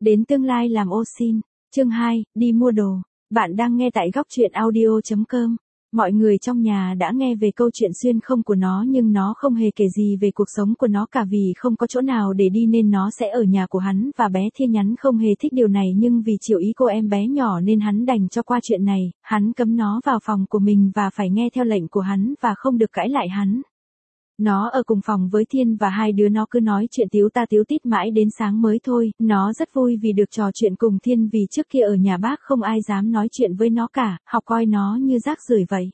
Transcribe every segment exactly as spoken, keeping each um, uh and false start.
Đến tương lai làm ô xin. Chương hai, đi mua đồ. Bạn đang nghe tại góc truyện audio chấm com. Mọi người trong nhà đã nghe về câu chuyện xuyên không của nó nhưng nó không hề kể gì về cuộc sống của nó cả vì không có chỗ nào để đi nên nó sẽ ở nhà của hắn và bé Thiên Nhắn không hề thích điều này nhưng vì chiều ý cô em bé nhỏ nên hắn đành cho qua chuyện này, hắn cấm nó vào phòng của mình và phải nghe theo lệnh của hắn và không được cãi lại hắn. Nó ở cùng phòng với Thiên và hai đứa nó cứ nói chuyện tíu ta tíu tít mãi đến sáng mới thôi, nó rất vui vì được trò chuyện cùng Thiên vì trước kia ở nhà bác không ai dám nói chuyện với nó cả, học coi nó như rác rưởi vậy.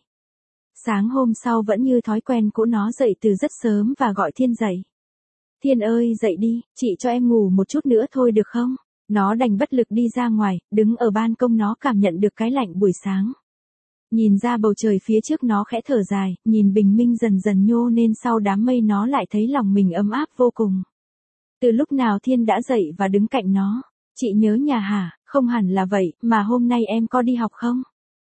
Sáng hôm sau vẫn như thói quen cũ nó dậy từ rất sớm và gọi Thiên dậy. Thiên ơi dậy đi, chị cho em ngủ một chút nữa thôi được không? Nó đành bất lực đi ra ngoài, đứng ở ban công nó cảm nhận được cái lạnh buổi sáng. Nhìn ra bầu trời phía trước nó khẽ thở dài, nhìn bình minh dần dần nhô nên sau đám mây nó lại thấy lòng mình ấm áp vô cùng. Từ lúc nào Thiên đã dậy và đứng cạnh nó. Chị nhớ nhà hả? Không hẳn là vậy, mà hôm nay em có đi học không?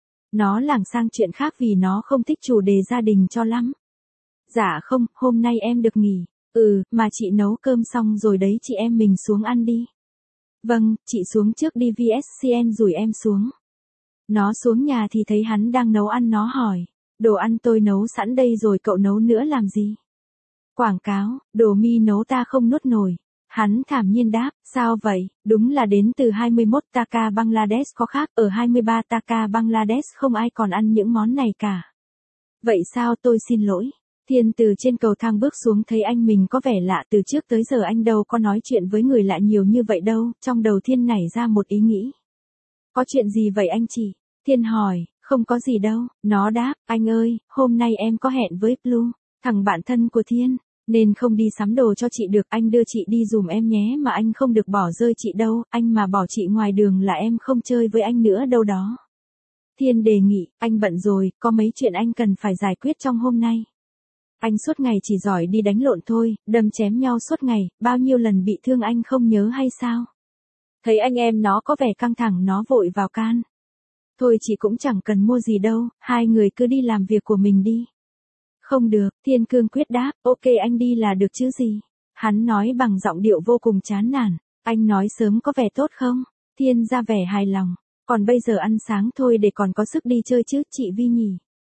Nó lảng sang chuyện khác vì nó không thích chủ đề gia đình cho lắm. Dạ không, hôm nay em được nghỉ. Ừ, mà chị nấu cơm xong rồi đấy chị em mình xuống ăn đi. Vâng, chị xuống trước đi vê ét xê en rủ em xuống. Nó xuống nhà thì thấy hắn đang nấu ăn nó hỏi. Đồ ăn tôi nấu sẵn đây rồi cậu nấu nữa làm gì? Quảng cáo, đồ mi nấu ta không nuốt nổi. Hắn thản nhiên đáp, sao vậy? Đúng là đến từ hai mươi mốt Taka Bangladesh có khác, ở hai mươi ba Taka Bangladesh không ai còn ăn những món này cả. Vậy sao tôi xin lỗi? Thiên từ trên cầu thang bước xuống thấy anh mình có vẻ lạ từ trước tới giờ anh đâu có nói chuyện với người lạ nhiều như vậy đâu, trong đầu Thiên nảy ra một ý nghĩ. Có chuyện gì vậy anh chị? Thiên hỏi, không có gì đâu, nó đáp, anh ơi, hôm nay em có hẹn với Blue, thằng bạn thân của Thiên, nên không đi sắm đồ cho chị được, anh đưa chị đi dùm em nhé mà anh không được bỏ rơi chị đâu, anh mà bỏ chị ngoài đường là em không chơi với anh nữa đâu đó. Thiên đề nghị, anh bận rồi, có mấy chuyện anh cần phải giải quyết trong hôm nay. Anh suốt ngày chỉ giỏi đi đánh lộn thôi, đâm chém nhau suốt ngày, bao nhiêu lần bị thương anh không nhớ hay sao? Thấy anh em nó có vẻ căng thẳng nó vội vào can. Thôi chị cũng chẳng cần mua gì đâu, hai người cứ đi làm việc của mình đi. Không được, Thiên cương quyết đáp, ok anh đi là được chứ gì. Hắn nói bằng giọng điệu vô cùng chán nản, anh nói sớm có vẻ tốt không? Thiên ra vẻ hài lòng, còn bây giờ ăn sáng thôi để còn có sức đi chơi chứ chị Vi nhỉ.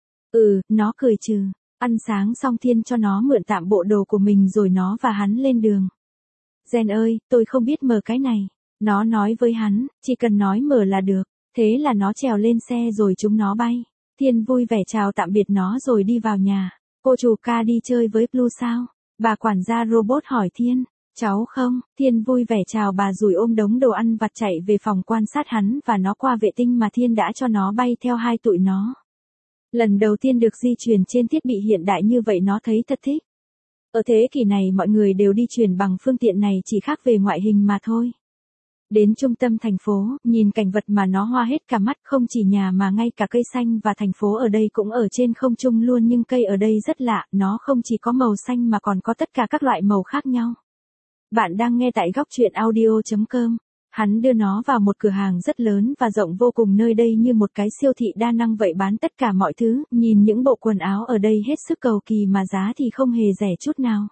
Ừ, nó cười trừ, ăn sáng xong Thiên cho nó mượn tạm bộ đồ của mình rồi nó và hắn lên đường. Gen ơi, tôi không biết mở cái này. Nó nói với hắn, chỉ cần nói mở là được. Thế là nó trèo lên xe rồi chúng nó bay. Thiên vui vẻ chào tạm biệt nó rồi đi vào nhà. Cô chủ ca đi chơi với Blue sao? Bà quản gia robot hỏi Thiên. Cháu không? Thiên vui vẻ chào bà rồi ôm đống đồ ăn vặt chạy về phòng quan sát hắn và nó qua vệ tinh mà Thiên đã cho nó bay theo hai tụi nó. Lần đầu tiên được di chuyển trên thiết bị hiện đại như vậy nó thấy thật thích. Ở thế kỷ này mọi người đều đi chuyển bằng phương tiện này chỉ khác về ngoại hình mà thôi. Đến trung tâm thành phố, nhìn cảnh vật mà nó hoa hết cả mắt, không chỉ nhà mà ngay cả cây xanh và thành phố ở đây cũng ở trên không trung luôn nhưng cây ở đây rất lạ, nó không chỉ có màu xanh mà còn có tất cả các loại màu khác nhau. Bạn đang nghe tại góc truyện audio chấm com. Hắn đưa nó vào một cửa hàng rất lớn và rộng vô cùng nơi đây như một cái siêu thị đa năng vậy bán tất cả mọi thứ, nhìn những bộ quần áo ở đây hết sức cầu kỳ mà giá thì không hề rẻ chút nào.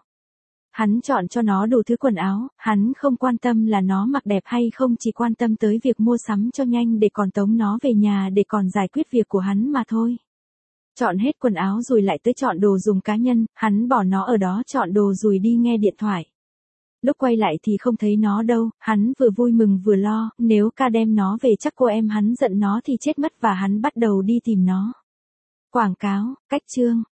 Hắn chọn cho nó đủ thứ quần áo, hắn không quan tâm là nó mặc đẹp hay không chỉ quan tâm tới việc mua sắm cho nhanh để còn tống nó về nhà để còn giải quyết việc của hắn mà thôi. Chọn hết quần áo rồi lại tới chọn đồ dùng cá nhân, hắn bỏ nó ở đó chọn đồ rồi đi nghe điện thoại. Lúc quay lại thì không thấy nó đâu, hắn vừa vui mừng vừa lo, nếu ca đem nó về chắc cô em hắn giận nó thì chết mất và hắn bắt đầu đi tìm nó. Quảng cáo, cách chương,